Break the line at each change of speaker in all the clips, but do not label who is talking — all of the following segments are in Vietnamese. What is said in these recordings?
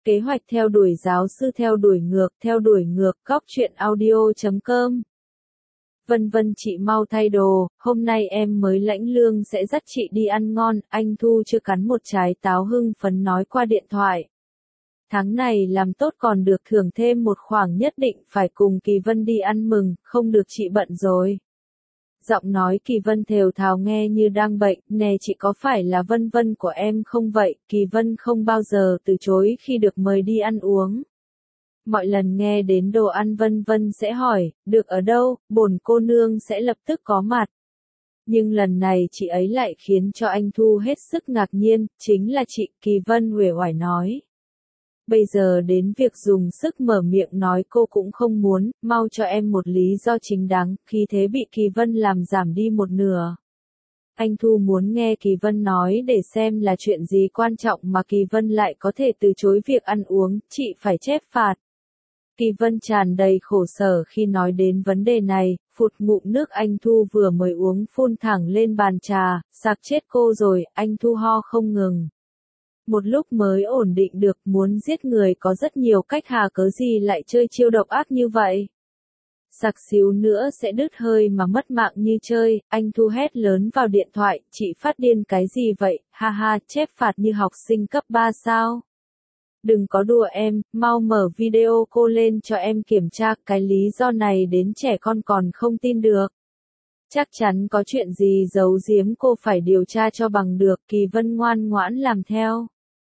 Kế hoạch theo đuổi giáo sư theo đuổi ngược, góc truyện audio.com. Vân Vân chị mau thay đồ, hôm nay em mới lãnh lương sẽ dắt chị đi ăn ngon, anh Thu chưa cắn một trái táo hưng phấn nói qua điện thoại. Tháng này làm tốt còn được thưởng thêm một khoản nhất định phải cùng Kỳ Vân đi ăn mừng, không được chị bận rồi. Giọng nói Kỳ Vân thều thào nghe như đang bệnh, nè chị có phải là Vân Vân của em không vậy? Kỳ Vân không bao giờ từ chối khi được mời đi ăn uống. Mọi lần nghe đến đồ ăn Vân Vân sẽ hỏi, được ở đâu, bổn cô nương sẽ lập tức có mặt. Nhưng lần này chị ấy lại khiến cho anh Thu hết sức ngạc nhiên, chính là chị. Kỳ Vân uể oải nói. Bây giờ đến việc dùng sức mở miệng nói cô cũng không muốn, mau cho em một lý do chính đáng, khi thế bị Kỳ Vân làm giảm đi một nửa. Anh Thu muốn nghe Kỳ Vân nói để xem là chuyện gì quan trọng mà Kỳ Vân lại có thể từ chối việc ăn uống, chị phải chép phạt. Kỳ Vân tràn đầy khổ sở khi nói đến vấn đề này, phụt ngụm nước anh Thu vừa mới uống phun thẳng lên bàn trà, sặc chết cô rồi, anh Thu ho không ngừng. Một lúc mới ổn định được, muốn giết người có rất nhiều cách hà cớ gì lại chơi chiêu độc ác như vậy. Sặc xíu nữa sẽ đứt hơi mà mất mạng như chơi, anh Thu hét lớn vào điện thoại, chị phát điên cái gì vậy, ha ha, chép phạt như học sinh cấp 3 sao? Đừng có đùa em, mau mở video cô lên cho em kiểm tra, cái lý do này đến trẻ con còn không tin được. Chắc chắn có chuyện gì giấu giếm cô phải điều tra cho bằng được, Kỳ Vân ngoan ngoãn làm theo.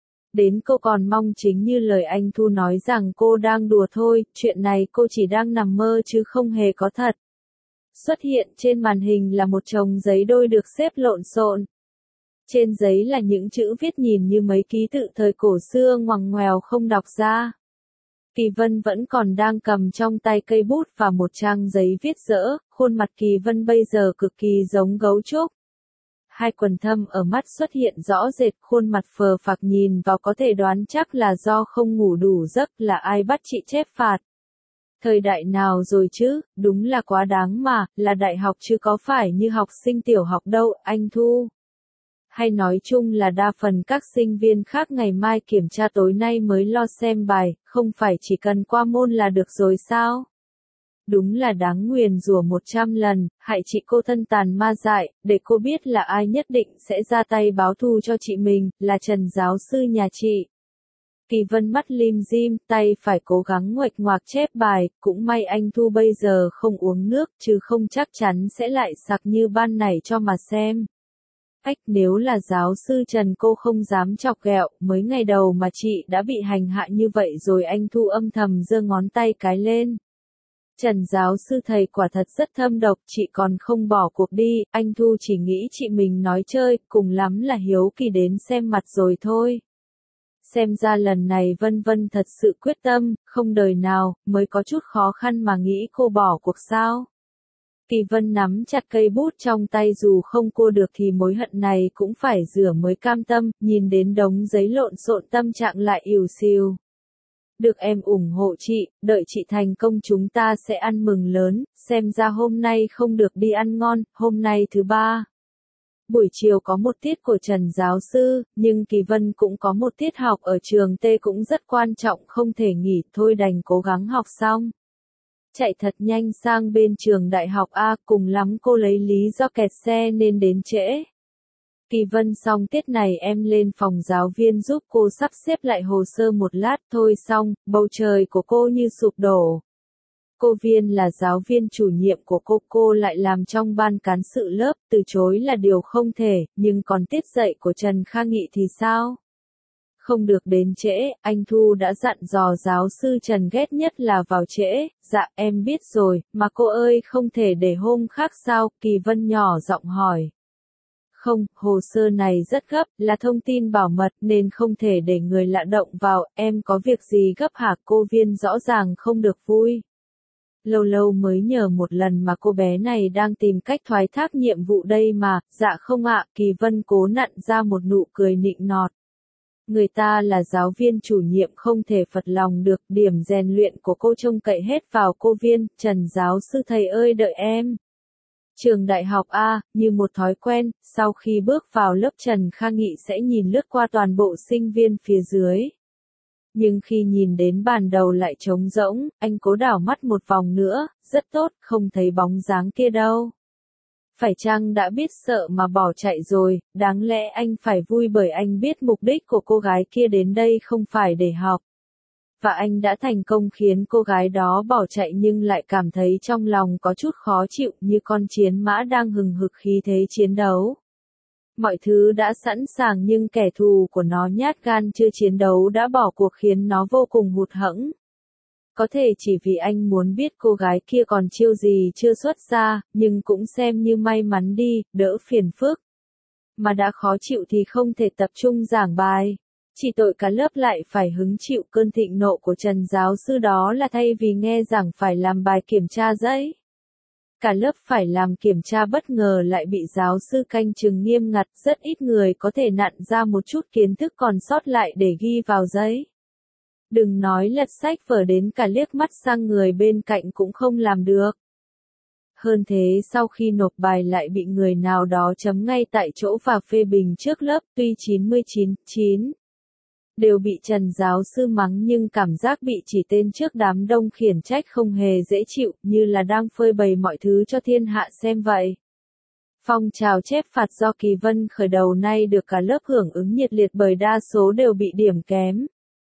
Đến cô còn mong chính như lời anh Thu nói rằng cô đang đùa thôi, chuyện này cô chỉ đang nằm mơ chứ không hề có thật. Xuất hiện trên màn hình là một chồng giấy đôi được xếp lộn xộn. Trên giấy là những chữ viết nhìn như mấy ký tự thời cổ xưa ngoằng ngoèo không đọc ra. Kỳ Vân vẫn còn đang cầm trong tay cây bút và một trang giấy viết dỡ, khuôn mặt Kỳ Vân bây giờ cực kỳ giống gấu trúc. Hai quầng thâm ở mắt xuất hiện rõ rệt, khuôn mặt phờ phạc nhìn vào có thể đoán chắc là do không ngủ đủ giấc, là ai bắt chị chép phạt. Thời đại nào rồi chứ, đúng là quá đáng mà, là đại học chứ có phải như học sinh tiểu học đâu, anh Thu. Hay nói chung là đa phần các sinh viên khác ngày mai kiểm tra tối nay mới lo xem bài, không phải chỉ cần qua môn là được rồi sao? Đúng là đáng nguyền rủa 100 lần, hại chị cô thân tàn ma dại, để cô biết là ai nhất định sẽ ra tay báo thù cho chị mình, là Trần giáo sư nhà chị. Kỳ Vân mắt lim dim, tay phải cố gắng nguệch ngoạc chép bài, cũng may anh Thu bây giờ không uống nước, chứ không chắc chắn sẽ lại sặc như ban nãy cho mà xem. Nếu là giáo sư Trần cô không dám chọc ghẹo, mới ngày đầu mà chị đã bị hành hạ như vậy rồi. Anh Thu âm thầm giơ ngón tay cái lên. Trần giáo sư thầy quả thật rất thâm độc, chị còn không bỏ cuộc đi, anh Thu chỉ nghĩ chị mình nói chơi, cùng lắm là hiếu kỳ đến xem mặt rồi thôi. Xem ra lần này Vân Vân thật sự quyết tâm, không đời nào, mới có chút khó khăn mà nghĩ cô bỏ cuộc sao. Kỳ Vân nắm chặt cây bút trong tay, dù không cua được thì mối hận này cũng phải rửa mới cam tâm, nhìn đến đống giấy lộn xộn tâm trạng lại ỉu xìu. Được em ủng hộ chị, đợi chị thành công chúng ta sẽ ăn mừng lớn, xem ra hôm nay không được đi ăn ngon, hôm nay thứ ba. Buổi chiều có một tiết của Trần giáo sư, nhưng Kỳ Vân cũng có một tiết học ở trường T cũng rất quan trọng, không thể nghỉ, thôi đành cố gắng học xong. Chạy thật nhanh sang bên trường đại học A, cùng lắm cô lấy lý do kẹt xe nên đến trễ. Kỳ Vân xong tiết này em lên phòng giáo viên giúp cô sắp xếp lại hồ sơ một lát thôi xong, bầu trời của cô như sụp đổ. Cô Viên là giáo viên chủ nhiệm của cô lại làm trong ban cán sự lớp, từ chối là điều không thể, nhưng còn tiết dạy của Trần Kha Nghị thì sao? Không được đến trễ, anh Thu đã dặn dò giáo sư Trần ghét nhất là vào trễ, dạ em biết rồi, mà cô ơi không thể để hôm khác sao, Kỳ Vân nhỏ giọng hỏi. Không, hồ sơ này rất gấp, là thông tin bảo mật nên không thể để người lạ động vào, em có việc gì gấp hả? Cô Viên rõ ràng không được vui. Lâu lâu mới nhờ một lần mà cô bé này đang tìm cách thoái thác nhiệm vụ đây mà, dạ không ạ, Kỳ Vân cố nặn ra một nụ cười nịnh nọt. Người ta là giáo viên chủ nhiệm không thể phật lòng được, điểm rèn luyện của cô trông cậy hết vào cô Viên, Trần giáo sư thầy ơi đợi em. Trường đại học A, như một thói quen, sau khi bước vào lớp Trần Kha Nghị sẽ nhìn lướt qua toàn bộ sinh viên phía dưới. Nhưng khi nhìn đến bàn đầu lại trống rỗng, anh cố đảo mắt một vòng nữa, rất tốt, không thấy bóng dáng kia đâu. Phải chăng đã biết sợ mà bỏ chạy rồi, đáng lẽ anh phải vui bởi anh biết mục đích của cô gái kia đến đây không phải để học. Và anh đã thành công khiến cô gái đó bỏ chạy nhưng lại cảm thấy trong lòng có chút khó chịu như con chiến mã đang hừng hực khí thế chiến đấu. Mọi thứ đã sẵn sàng nhưng kẻ thù của nó nhát gan chưa chiến đấu đã bỏ cuộc khiến nó vô cùng hụt hẫng. Có thể chỉ vì anh muốn biết cô gái kia còn chiêu gì chưa xuất ra, nhưng cũng xem như may mắn đi, đỡ phiền phức. Mà đã khó chịu thì không thể tập trung giảng bài. Chỉ tội cả lớp lại phải hứng chịu cơn thịnh nộ của Trần giáo sư đó là thay vì nghe giảng phải làm bài kiểm tra giấy. Cả lớp phải làm kiểm tra bất ngờ lại bị giáo sư canh chừng nghiêm ngặt, rất ít người có thể nặn ra một chút kiến thức còn sót lại để ghi vào giấy. Đừng nói lật sách vở, đến cả liếc mắt sang người bên cạnh cũng không làm được. Hơn thế, sau khi nộp bài lại bị người nào đó chấm ngay tại chỗ và phê bình trước lớp, tuy 99,9 đều bị Trần giáo sư mắng nhưng cảm giác bị chỉ tên trước đám đông khiển trách không hề dễ chịu, như là đang phơi bày mọi thứ cho thiên hạ xem vậy. Phong trào chép phạt do Kỳ Vân khởi đầu nay được cả lớp hưởng ứng nhiệt liệt bởi đa số đều bị điểm kém.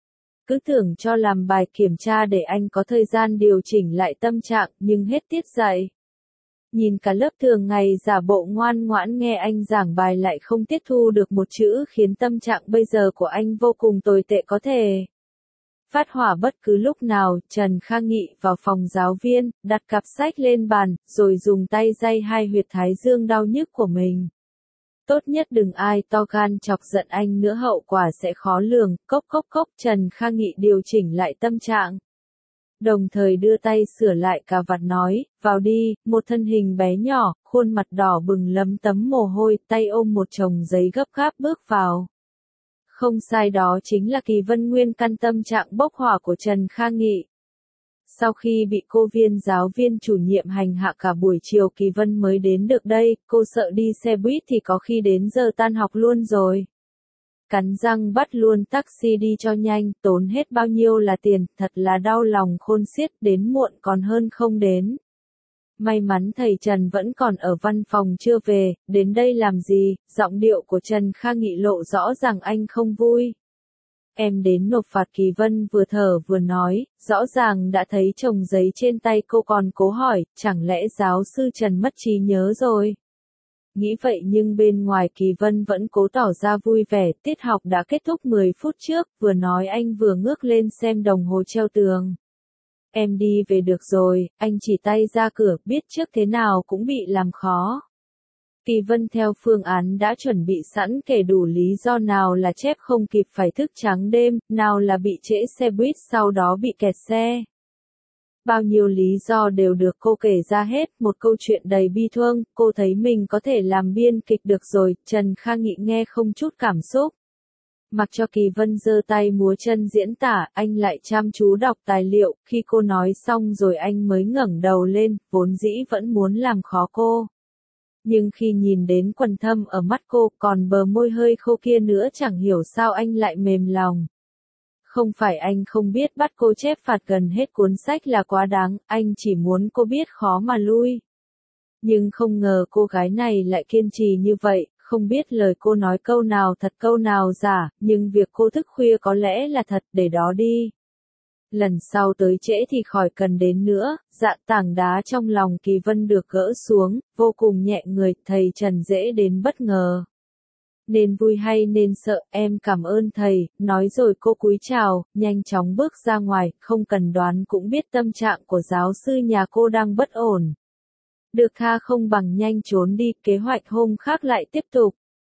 Cứ tưởng cho làm bài kiểm tra để anh có thời gian điều chỉnh lại tâm trạng, nhưng hết tiết dạy. Nhìn cả lớp thường ngày giả bộ ngoan ngoãn nghe anh giảng bài lại không tiếp thu được một chữ khiến tâm trạng bây giờ của anh vô cùng tồi tệ có thể phát hỏa bất cứ lúc nào. Trần Khang Nghị vào phòng giáo viên, đặt cặp sách lên bàn, rồi dùng tay day hai huyệt thái dương đau nhức của mình. Tốt nhất đừng ai to gan chọc giận anh nữa, hậu quả sẽ khó lường. Cốc cốc cốc, Trần Khang Nghị điều chỉnh lại tâm trạng. Đồng thời đưa tay sửa lại cà vạt nói, vào đi. Một thân hình bé nhỏ, khuôn mặt đỏ bừng lấm tấm mồ hôi, tay ôm một chồng giấy gấp gáp bước vào. Không sai, đó chính là Kỳ Vân nguyên căn tâm trạng bốc hỏa của Trần Khang Nghị. Sau khi bị cô viên giáo viên chủ nhiệm hành hạ cả buổi chiều, Kỳ Vân mới đến được đây, cô sợ đi xe buýt thì có khi đến giờ tan học luôn rồi. Cắn răng bắt luôn taxi đi cho nhanh, tốn hết bao nhiêu là tiền, thật là đau lòng khôn xiết, đến muộn còn hơn không đến. May mắn thầy Trần vẫn còn ở văn phòng chưa về, đến đây làm gì? Giọng điệu của Trần Khang Nghị lộ rõ rằng anh không vui. Em đến nộp phạt. Kỳ Vân vừa thở vừa nói, rõ ràng đã thấy chồng giấy trên tay cô còn cố hỏi, chẳng lẽ giáo sư Trần mất trí nhớ rồi? Nghĩ vậy nhưng bên ngoài Kỳ Vân vẫn cố tỏ ra vui vẻ, tiết học đã kết thúc 10 phút trước, vừa nói anh vừa ngước lên xem đồng hồ treo tường. Em đi về được rồi, anh chỉ tay ra cửa, biết trước thế nào cũng bị làm khó. Kỳ Vân theo phương án đã chuẩn bị sẵn, kể đủ lý do, nào là chép không kịp phải thức trắng đêm, nào là bị trễ xe buýt sau đó bị kẹt xe. Bao nhiêu lý do đều được cô kể ra hết, một câu chuyện đầy bi thương. Cô thấy mình có thể làm biên kịch được rồi. Trần Khang Nghị nghe không chút cảm xúc. Mặc cho Kỳ Vân giơ tay múa chân diễn tả, anh lại chăm chú đọc tài liệu. Khi cô nói xong rồi anh mới ngẩng đầu lên, vốn dĩ vẫn muốn làm khó cô. Nhưng khi nhìn đến quầng thâm ở mắt cô, còn bờ môi hơi khô kia nữa, chẳng hiểu sao anh lại mềm lòng. Không phải anh không biết bắt cô chép phạt gần hết cuốn sách là quá đáng, anh chỉ muốn cô biết khó mà lui. Nhưng không ngờ cô gái này lại kiên trì như vậy, không biết lời cô nói câu nào thật câu nào giả, nhưng việc cô thức khuya có lẽ là thật, để đó đi. Lần sau tới trễ thì khỏi cần đến nữa. Dạ, tảng đá trong lòng Kỳ Vân được gỡ xuống, vô cùng nhẹ người. Thầy Trần dễ đến bất ngờ. Nên vui hay nên sợ? Em cảm ơn thầy, nói rồi cô cúi chào, nhanh chóng bước ra ngoài, không cần đoán cũng biết tâm trạng của giáo sư nhà cô đang bất ổn. Được tha không bằng nhanh trốn đi, kế hoạch hôm khác lại tiếp tục.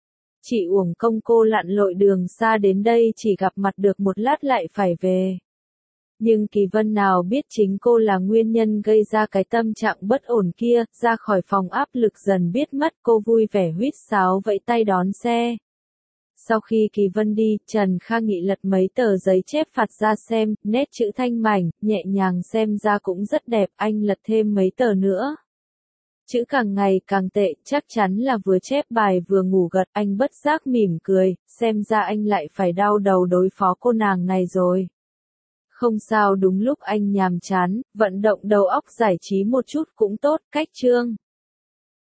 Chị uổng công cô lặn lội đường xa đến đây chỉ gặp mặt được một lát lại phải về. Nhưng Kỳ Vân nào biết chính cô là nguyên nhân gây ra cái tâm trạng bất ổn kia. Ra khỏi phòng áp lực dần biết mất, cô vui vẻ huýt sáo vẫy tay đón xe. Sau khi Kỳ Vân đi, Trần Khang Nghị lật mấy tờ giấy chép phạt ra xem, nét chữ thanh mảnh, nhẹ nhàng, xem ra cũng rất đẹp. Anh lật thêm mấy tờ nữa. Chữ càng ngày càng tệ, chắc chắn là vừa chép bài vừa ngủ gật. Anh bất giác mỉm cười, xem ra anh lại phải đau đầu đối phó cô nàng này rồi. Không sao, đúng lúc anh nhàm chán, vận động đầu óc giải trí một chút cũng tốt, cách chương.